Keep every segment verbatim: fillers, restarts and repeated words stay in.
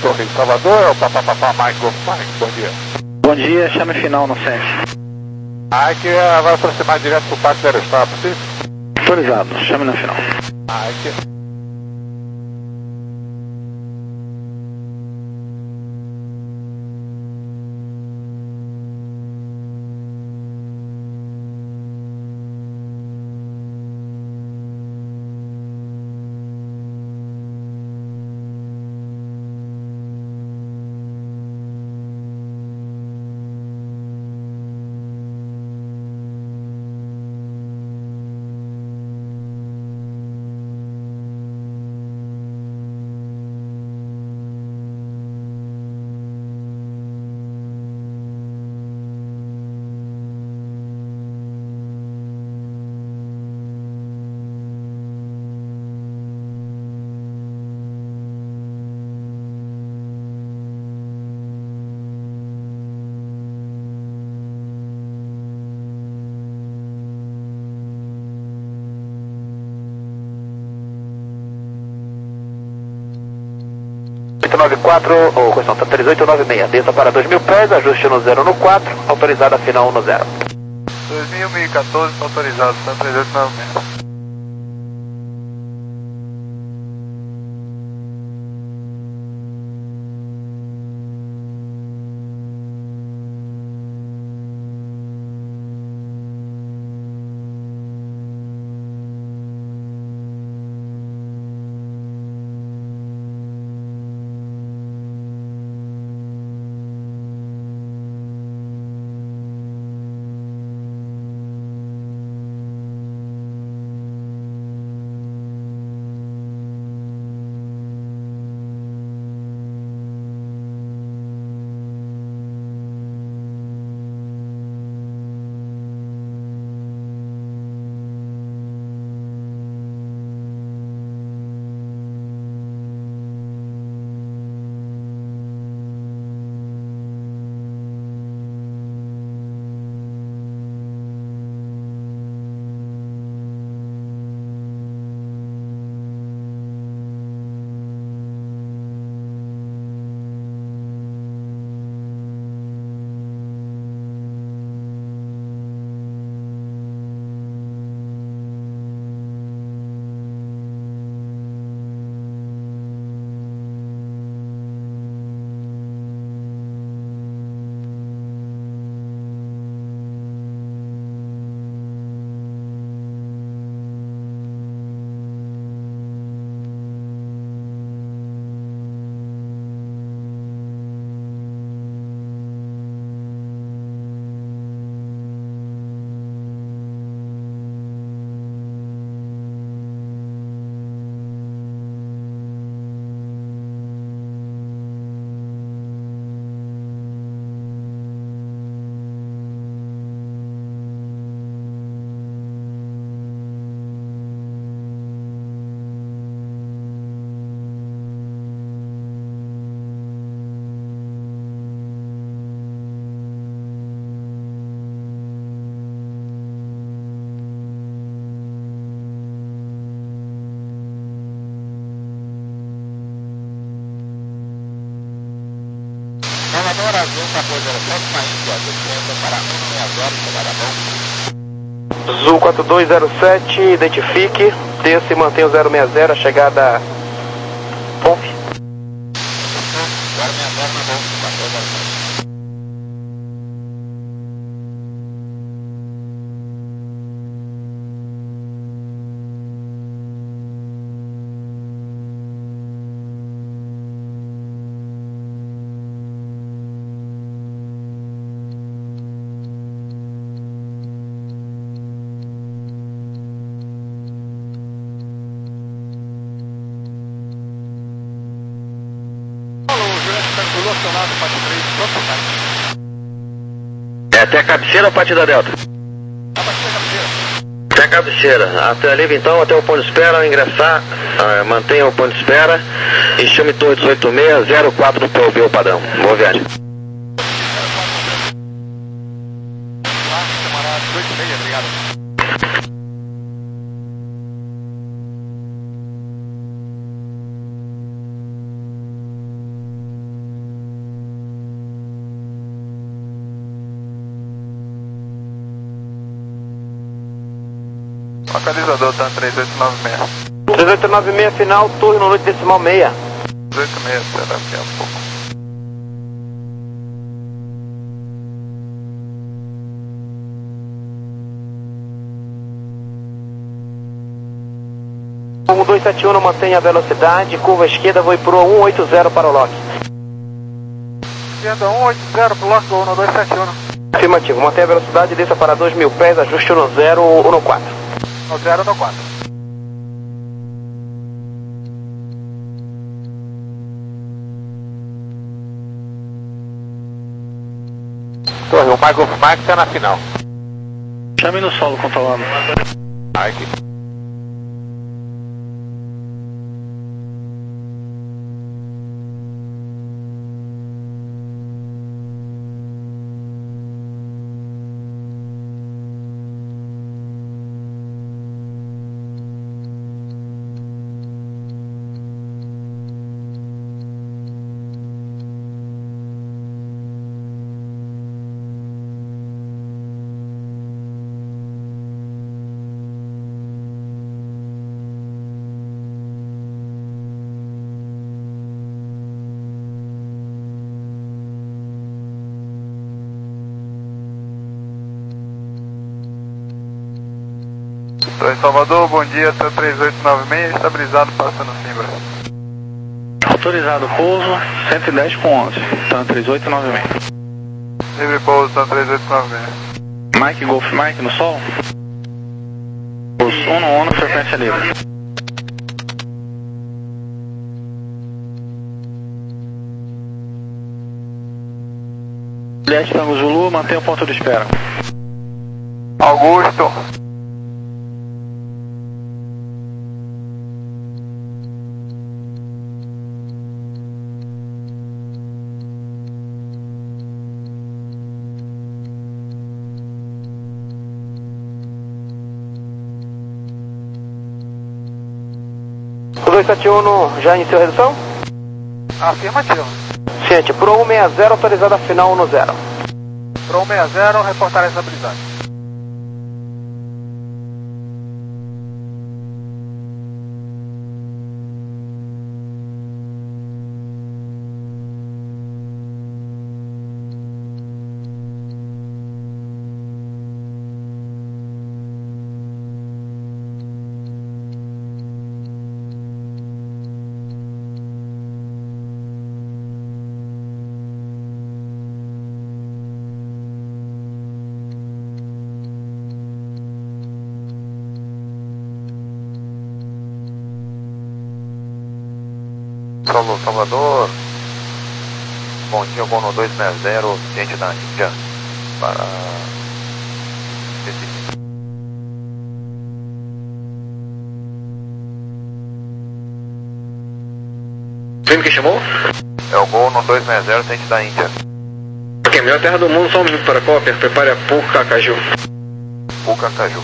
Torre de Salvador, é o Papapá Michael Mike, bom dia. Bom dia, chame final no SENS. Ah, aqui é, vai aproximar direto pro Parque da Aerostar, possível? Autorizado, chame na final. Ah, aqui. oito nove quatro, ou questão três oito nove seis, desça para dois mil pés, ajuste no zero no quatro, autorizada final no zero. dois mil e quatorze, autorizado, Santa três oito nove seis. Salvador Azul quatro zero sete, na Índia, descendo para um seis zero, chegada bom. Azul quatro dois zero sete, identifique, desça e mantenha o zero seis zero, a chegada Ponf. zero seis zero na bom, quatro zero sete. Locionado, parte três, pronto, É até a cabeceira ou partida delta? a partir da cabeceira. Até a cabeceira. Até ali então, até o ponto de espera, ingressar, uh, mantenha o ponto de espera e chame torre dezoito seis zero quatro para ouvir o padrão. Boa viagem. Camarada, dezoito e meia, obrigado. Localizador, tá três oito nove seis. três oito nove seis final, turno noite decimal meia. três oito seis, será daqui a pouco. um dois sete um, mantenha a velocidade, curva esquerda, vou pro um oito zero para o lock. Esquerda um oito zero pro lock, um dois sete um. Afirmativo, mantenha a velocidade, desça para dois mil pés, ajuste no zero no quatro. No zero no quatro. Torre, o Mike, o Mike tá na final. Chame no solo, controlando. Mike. Em Salvador, bom dia, tá três oito nove seis, estabilizado, passando Simbra. Autorizado pouso, cento e dez com onze, tá três oito nove seis. Livre pouso, tá três oito nove seis. Mike, Golf Mike no sol. Pouso um no um, frequência livre. dez Tango Zulu, mantenha o ponto de espera. Augusto. dois sete um, já iniciou a redução? Afirmativo. Ciente, Pro um seis zero, autorizada final um no zero. Pro um seis zero, reportar a estabilidade. Salvador, bom dia, Gono dois seis zero, ciente da Índia, para Recife. Quem que chamou? É o Gono dois seis zero, ciente da Índia. Ok, melhor terra do mundo, só um minuto para a cópia, prepare a Puca Caju. Puca Caju.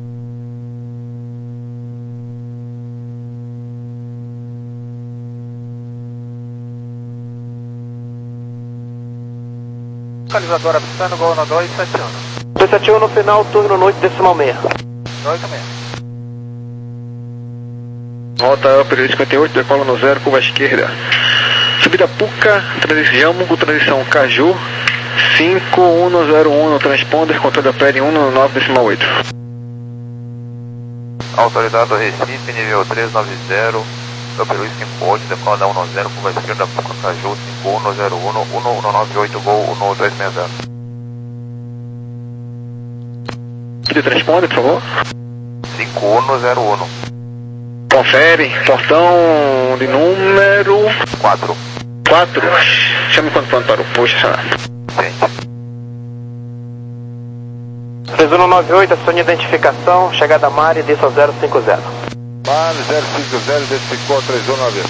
Localizador avistando, Gol no dois sete um. dois sete um no final, turno noite decimal meia. oito seis. Rota Upper cinquenta e oito, decola no zero, curva esquerda. Subida Puca, transição, transição Caju, cinco um zero um no transponder, controle da pele um no nove decimal oito. Autorizado Recife, nível três nove zero, Upper cinquenta e oito, decola da um no zero, curva esquerda Puca Caju, cinco um zero um, um um nove oito, Gol um dois seis zero. De transponder, por favor. cinco um zero um. Confere, portão de número quatro. quatro. Chame quanto plano para o posto, senhor. três um nove oito, acione identificação, chegada Mari, desça zero cinco zero. Mari zero cinco zero, identificou três um nove.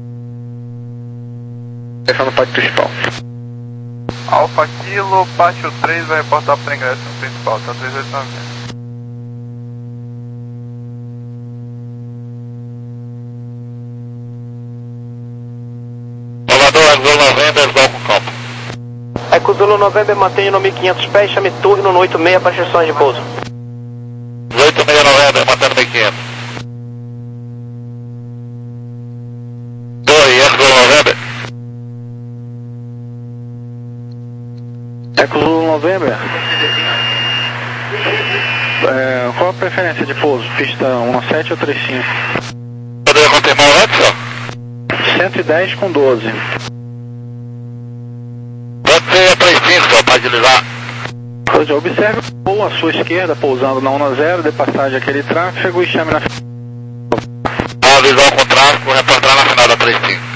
Essa no pátio principal. Alfa Kilo, Pátio três, vai reportar para ingresso no principal, tá três oito nove seis. Eco Zulu November, mantenha no mil e quinhentos pés, chame turno no oito seis para instruções de pouso. oito seis November, mantendo mil e quinhentos. Eco Zulu November. É, qual a preferência de pouso? Pista um sete ou trinta e cinco? Poderia confirmar o antes, cento e dez com doze. Pode ser a trinta e cinco, só para agilizar. Observe o voo à sua esquerda, pousando na um zero, dê passagem aquele tráfego e chame na... A visão com tráfego, reportar na final da trinta e cinco.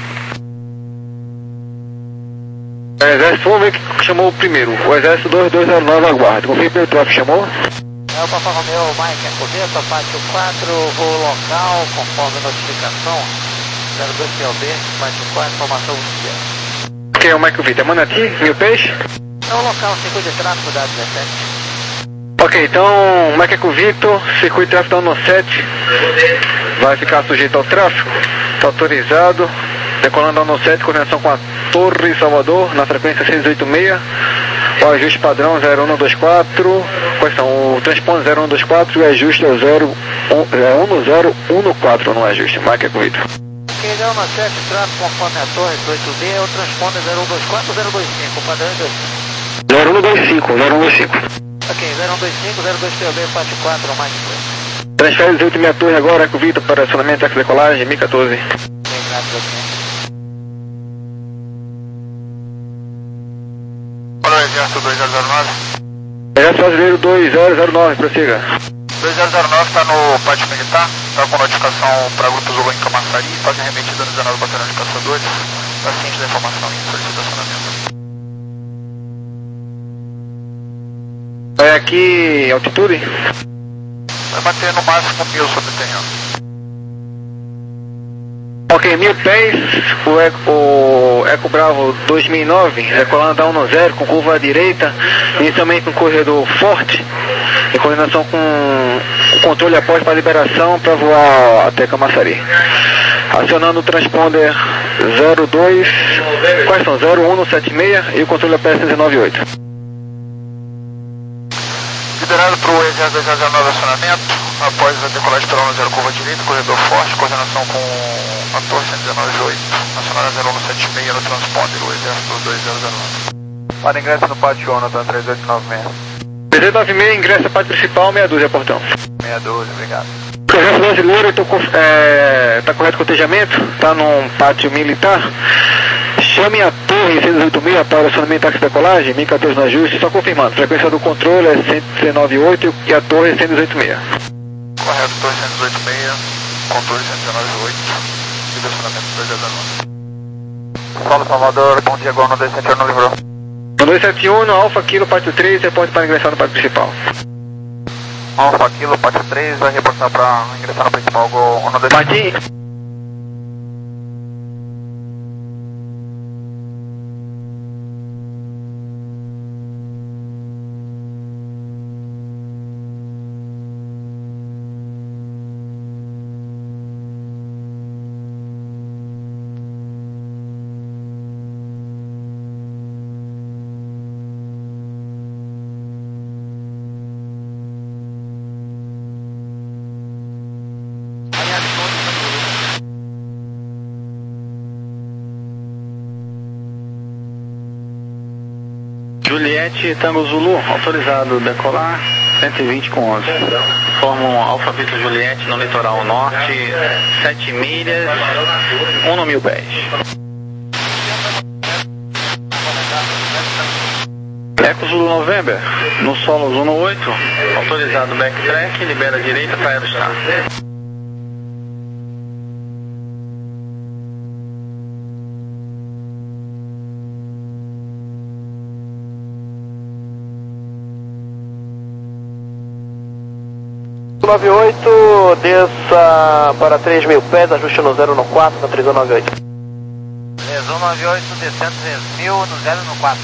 O exército, vamos ver que chamou o primeiro. O exército dois dois zero nove aguarda. Confirme pelo tráfego, chamou? É o Papa Romeu, Mike, é coberta, pátio quatro, voo local, conforme notificação, zero dois P L B, pátio quatro, informação oficial. Quem é o Mike Vitor? É Manati, Mil Peixe? É o local, circuito de tráfego da dezessete. Ok, então, Mike Vitor, circuito de tráfego da sete, vai ficar sujeito ao tráfego, está autorizado, decolando da sete, coordenação com a Torre Salvador, na frequência seiscentos e oitenta e seis, o ajuste padrão zero um dois quatro, quais são? O transponder zero um dois quatro e o ajuste é zero um zero um quatro no ajuste, Mike Vitor. Ok, zero um sete, tráfego conforme a Torre oito B, é o transponder zero um dois quatro, zero dois cinco, o padrão é dois cinco. zero um dois cinco, zero um dois cinco. Ok, zero um dois cinco, zero dois P L B, pátio quatro, Mike Vitor. Transfere dezoito e meia torre agora, Eco Vitor, para acionamento e decolagem, M I quatorze. Bem, graças a Deus. Olá, Exército dois zero zero nove. Exército Brasileiro dois zero zero nove, prossiga. dois zero zero nove está no pátio militar, está com notificação para Grupo Zulu em Camaçari, fazem remetida no dezenove Batalhão de Caçadores, está ciente da informação e solicitacionamento. É aqui, altitude? Vai bater no máximo mil sobre o terreno. Ok, mil pés, o Eco, o Eco Bravo dois mil e nove, decolando da um zero com curva à direita, inicialmente com corredor forte, em coordenação com o controle após para liberação para voar até Camaçari. Acionando o transponder zero dois, quais são? zero um sete seis e o controle A P S nove oito. Liberado para o Exército dois zero zero nove acionamento, após a decolagem pela um zero curva direita, corredor forte, coordenação com a Torre cento e dezenove oito, acionada zero um sete seis no transponder, o Exército dois zero zero nove. Para ingresso no pátio ONU, tá três oito nove seis. três oito nove seis, ingressa a pátio principal, meia dúzia, portão. meia dúzia, obrigado. O Exército Brasileiro está é, tá correto o cotejamento, está num pátio militar. Chame a Torre cento e dezoito mil para acionamento e decolagem, M I quatorze no ajuste, só confirmando. Frequência do controle é cento e dezenove oito e a Torre cento e dezoito seis. Correto, Torre cento e dezoito seis, controle cento e dezenove oito, direcionamento dois zero zero nove. Solo Salvador, bom dia, Gol no dois sete um, não livrou. No dois sete um, no Alfa Kilo, pátio três, reporte para ingressar no pátio principal. Alfa Kilo, pátio três, vai reportar para ingressar no principal, Gol no dois sete um. Martim. Juliette Tango Zulu, autorizado decolar, cento e vinte com onze. Formam Alfa Vitor Juliette no litoral norte, sete milhas, um no mil pés. Eco Zulu November, no solo Zona oito, autorizado backtrack, libera a direita para aerostar. nove oito, desça para três mil pés, ajuste no zero no quatro, na três nove oito. Lesão nove oito, descendo três mil no zero no quatro.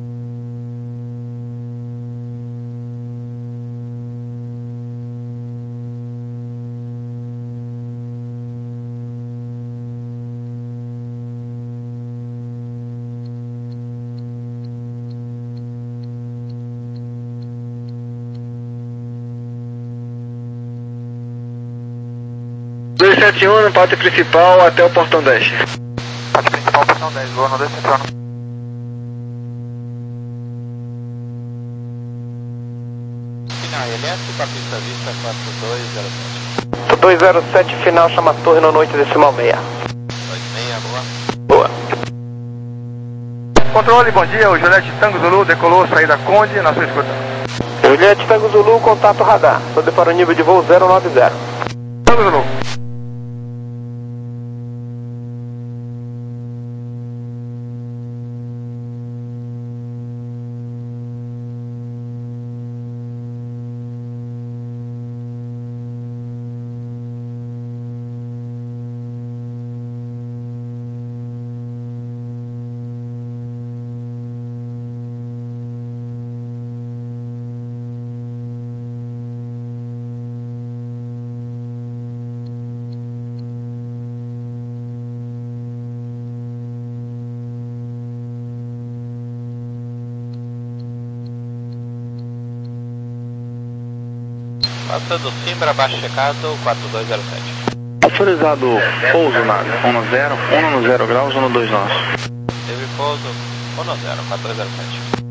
dois sete um no pátio principal até o portão dez. Pátio principal, portão dez, Gol no dois sete um. Juliette, com a pista vista quatro dois zero sete. quatro dois zero sete, final, chama a torre no noite decimal meia. dois meia, Boa. boa. Controle, bom dia, o Juliette Tango Zulu decolou, saída Conde, na sua escuta. Juliette Tango Zulu, contato radar. Sobe para o nível de voo zero nove zero. Tango Zulu. Rota do Simbra, abaixo checado, quatro dois zero sete. Autorizado pouso na um zero, um zero graus, um dois nós. Teve pouso, um zero, quatro dois zero sete.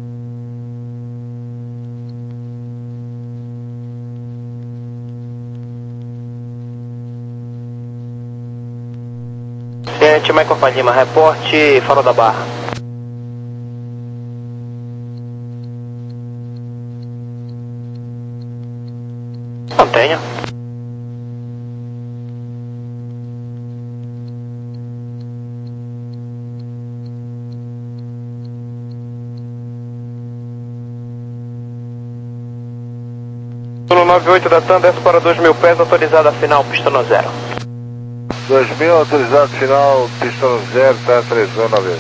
Gente, Michael Lima, reporte Farol da Barra. Mantenha. Zulu noventa e oito da TAM, desce para dois mil pés, autorizada final, pista no zero. dois mil, autorizado final, pista no zero, tá três nove.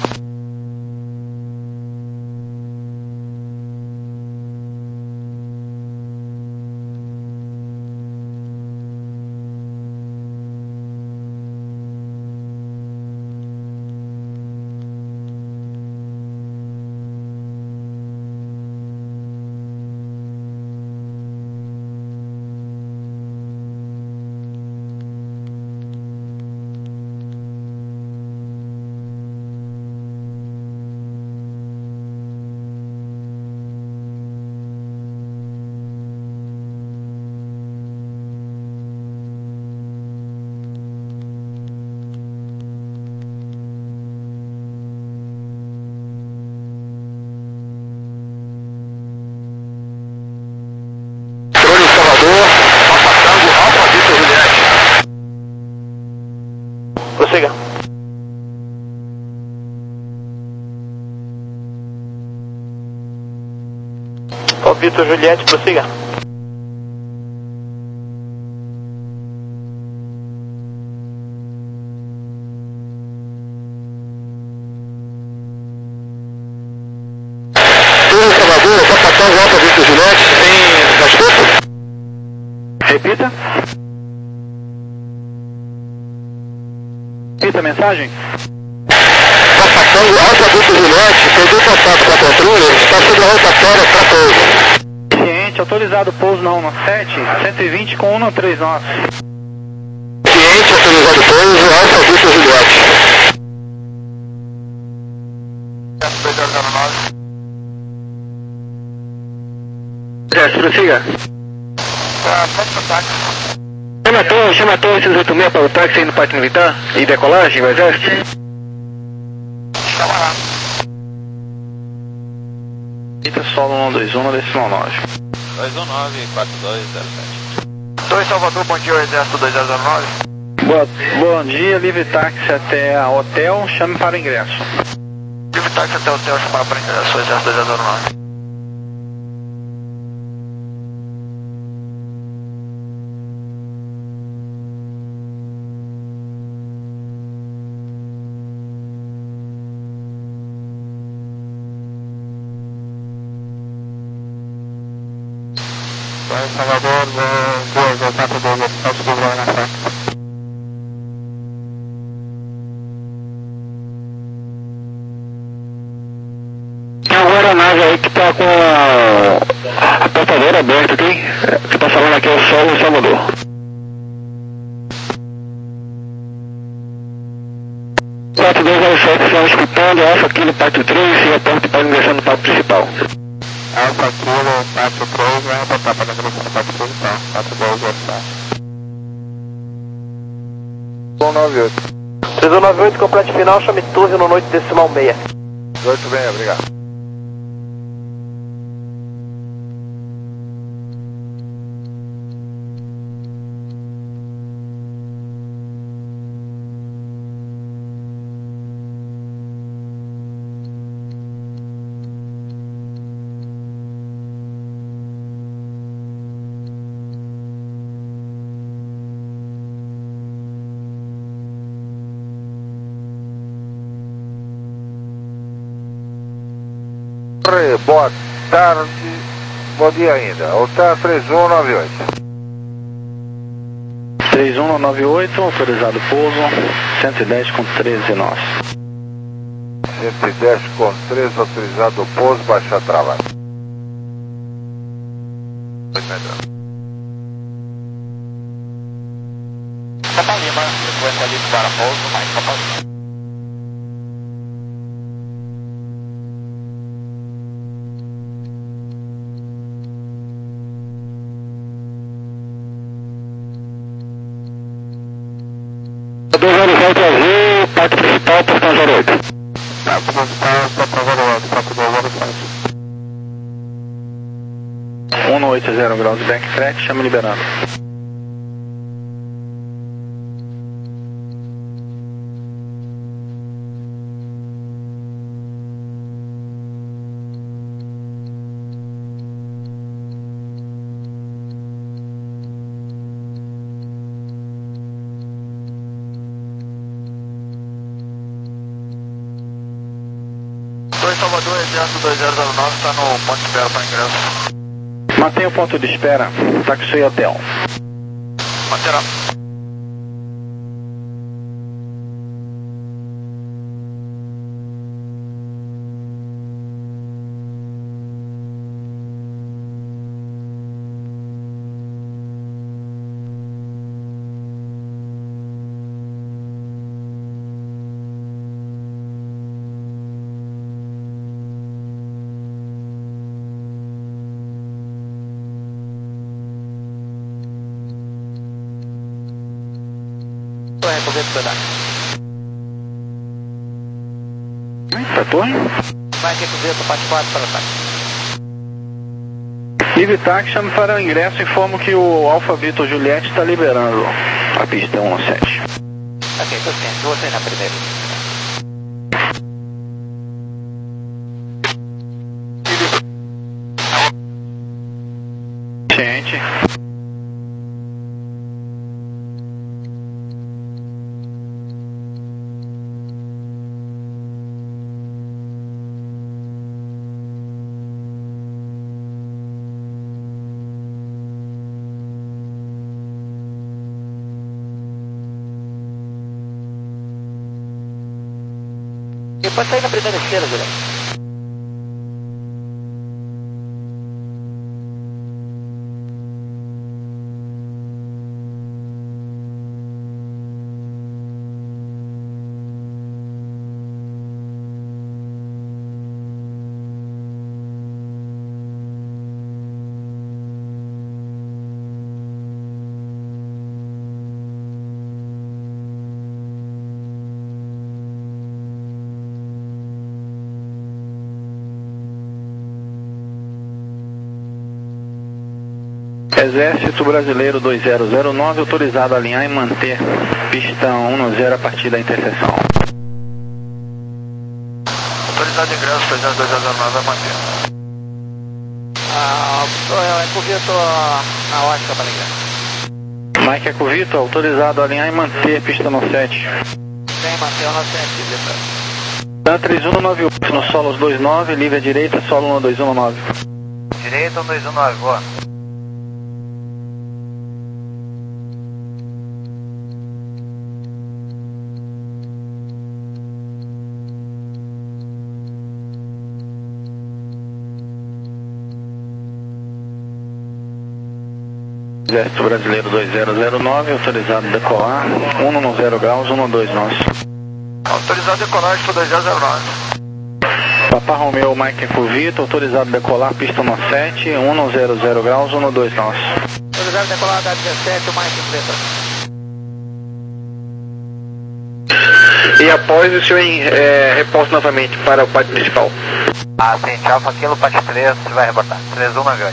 Prossiga. Ó, Vitor Juliette, prossiga. Tudo Salvador, Sapatão, Alfa Vitor Juliette, tem respeito? Repita. Repita a mensagem. Sapatão, Alfa Vitor Juliette, perdeu contato com a patrulha, está sob a rotatória para pouso. Ciente, autorizado pouso na um sete, cento e vinte com um três nós. Ciente, autorizado pouso, Alfa Vitor Juliette. dois zero zero nove. É, prossiga. Tá, pode pro táxi. Chama a torre, chama a torre seis oito seis para o táxi aí no Parque Militar e decolagem, o exército. Chama lá. Eita, solo um dois um, decimal nove. dois um nove, quatro dois zero sete. dois Salvador, bom dia, o Exército dois zero zero nove. Boa, bom dia, livre táxi até a hotel, chame para o ingresso. Livre táxi até o hotel, chamar para ingresso, o Exército dois zero zero nove. Salvador, dois, quatro, dois, nosso povo lá na frente. Tem uma aeronave aí que tá com a, a portadora aberta, tem? Que tá falando aqui é o solo Salvador. quatro dois zero sete, estão escutando, alfa aqui no pátio três e a porta para ingressar no pátio principal. Alfa Kilo, quatro três, vai reportar para a direção do quatro três, tá? quatro dois, zero sete. um nove oito. três um nove oito, complete final, chame Tuve no noite decimal seis. oito bem, obrigado. Boa tarde, bom dia ainda. Hotel três um nove oito. três um nove oito, autorizado pouso, cento e dez com treze nós. cento e dez com treze, autorizado pouso, baixa trava. Copa Lima, frequência ali para pouso, mais Copa Lima. dois zero sete azul, parte principal, portão zero oito. Parte principal, portão zero oito, quatro dois zero sete. cento e oitenta graus de backtrack, chama liberando. dois Salvador, exército dois zero zero nove, está no ponto de espera para ingresso. Mantenha o ponto de espera, táxi hotel. Manterá. Torre, cobertura da. Tá torre? Vai que cobertura, parte quatro para o táxi. Live táxi, chame para o ingresso e informo que o Alfa Vitor Juliette está liberando a pista um sete. Ok, tô ciente, você na primeira. Ciente. Depois sair na primeira esquerda, Juliette. Exército Brasileiro dois zero zero nove, autorizado a alinhar e manter pista um zero a partir da interseção. Autorizado de ingresso, presidente dois zero zero nove, vai manter. Ah, é coberto a ótica para ligar. Mike Ecovito, autorizado a alinhar e manter pista no sete. Vem manter o nosso sentido. Dan três um nove oito, no solo dois nove, livre à direita, solo um dois um nove. Direita um dois um nove, boa. Exército Brasileiro dois zero zero nove, autorizado a decolar, um no zero graus, um no dois nós. Autorizado a decolar, estou dois zero zero nove. Papa Romeu, Mike Eco Vitor, autorizado a decolar, pista no sete, um zero zero graus, um dois nosso. Autorizado a decolar da dezessete, o Mike Vitor. E após o senhor é, reporte novamente para o pátio principal. Ah, sim, Alfa Kilo, Pátio três, você vai reportar. três um na grande.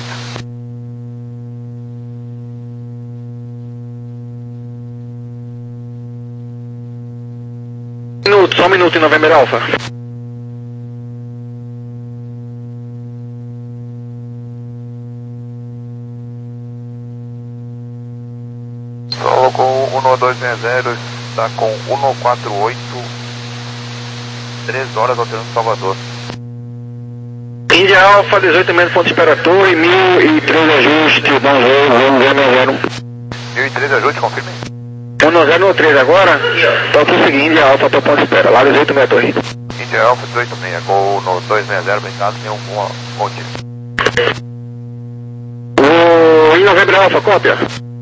Minuto, só um minuto em November Alfa. Solo com um dois seis zero, está com um quatro oito, três horas alterando Salvador. Índia Alfa, dezoito metros, ponto de espera torre, mil e três ajustes, um zero zero zero. mil e três ajuste, confirme. um zero três agora, toca o seguinte, Índia Alfa, para ponto de espera, lá dezoito metros torre. Índia Alfa dezoito seis, Gol no dois seis zero, obrigado, tem um ponte. O Índia November Alfa, cópia.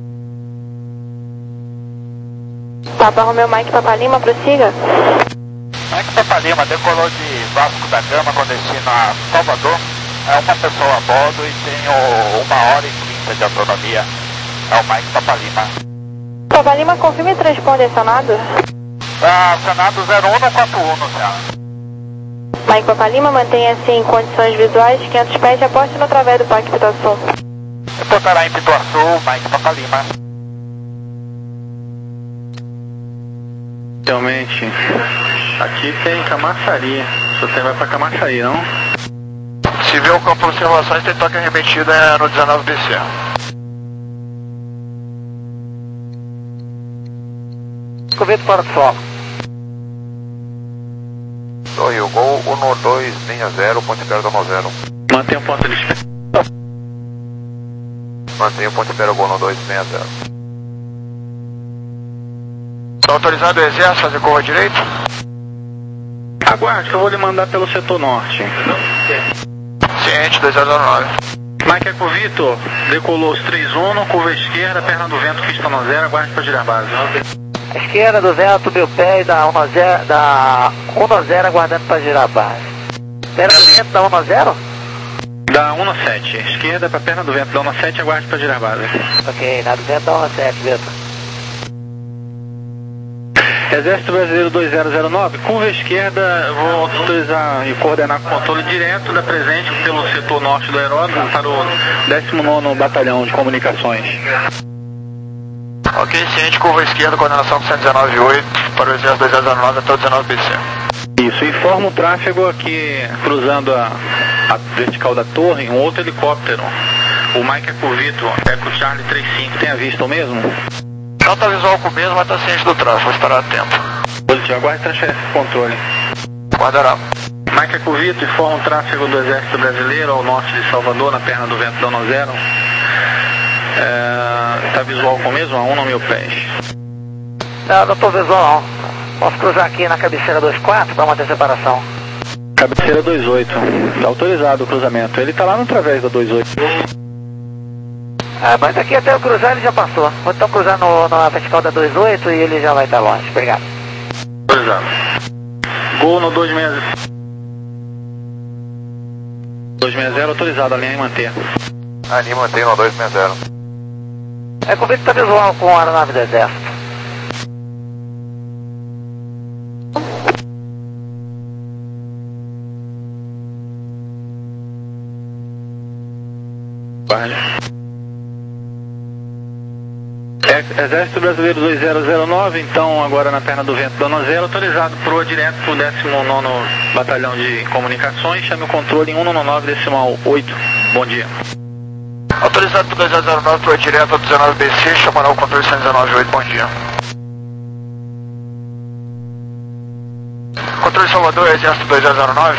Papa Romeu, Mike Papa Lima, prossiga. Mike Papa Lima decolou de Vasco da Gama com destino a Salvador. É uma pessoa a bordo e tem o, uma hora e trinta de autonomia. É o Mike Papa Lima. Papa Lima, confirme o transponder acionado. Tá acionado zero um quatro um, senhora. Mike Papa Lima, mantenha-se em condições visuais, quinhentos pés de aposte no através do Parque Pituaçu. Reportará em Pituaçu, Mike Papa Lima. Realmente, aqui tem Camaçari. Você vai pra Camaçari, não? Se vê o campo de observações, tem toque arremetido é no dezenove B C. Convite para o solo. Oi, o Gol um dois seis zero, ponte espera do um zero. Mantenha o ponto de espera. Mantenha o ponte espera Gol no dois seis zero. Está autorizado o exército fazer curva direita? Aguarde que eu vou lhe mandar pelo setor norte. Ciente, dois zero zero nove. Mike Eco Vitor, decolou os três um, curva esquerda, perna do vento, pista no zero, aguarde para girar base. Esquerda do vento, mil pés, da um zero, da um zero, aguardando para girar a base. Perna do vento da um zero? Da um sete, esquerda para perna do vento, da um sete, aguarde para girar base. Ok, na do vento da um sete, Vitor. Exército Brasileiro dois zero zero nove, curva esquerda, vou autorizar e coordenar com controle direto da presente pelo setor norte do aeródromo para o décimo nono Batalhão de Comunicações. Ok, ciente, curva esquerda, coordenação com cento e dezenove oito para o exército dois zero zero nove até o dezenove B C. Isso, informa o tráfego aqui cruzando a, a vertical da torre, um outro helicóptero, o Mike Eco Vitor, Eco Charlie trinta e cinco, tem a vista o mesmo? Não está visual com o mesmo, mas está ciente do tráfego, vou esperar a tempo. Positivo, aguarde transferência de controle. Guardará. Mike Eco Vitor informa o tráfego do Exército Brasileiro ao norte de Salvador, na perna do vento da um zero. Está é, visual com o mesmo, a um mil pés. Não, não estou visual não. Posso cruzar aqui na cabeceira dois quatro para manter separação. Cabeceira dois oito, está autorizado o cruzamento. Ele está lá no través da dois oito. Ah, mas aqui até eu cruzar ele já passou. Vou então cruzar no, na vertical da dois oito e ele já vai estar longe. Obrigado. Autorizado. Gol no dois seis zero. dois seis zero autorizado, a linha em manter. A linha mantém no dois seis zero. É, convite está visual com a aeronave do exército. Exército Brasileiro dois zero zero nove, então agora na perna do vento da um zero, autorizado proa direto para o décimo nono Batalhão de Comunicações, chame o controle em um nove decimal oito, bom dia. Autorizado para o dois zero zero nove, proa direto ao dezenove B C, chamará o controle cento e dezenove oito, bom dia. Controle Salvador, Exército dois zero zero nove.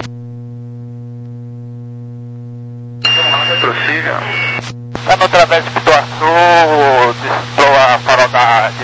Prossiga. Está no través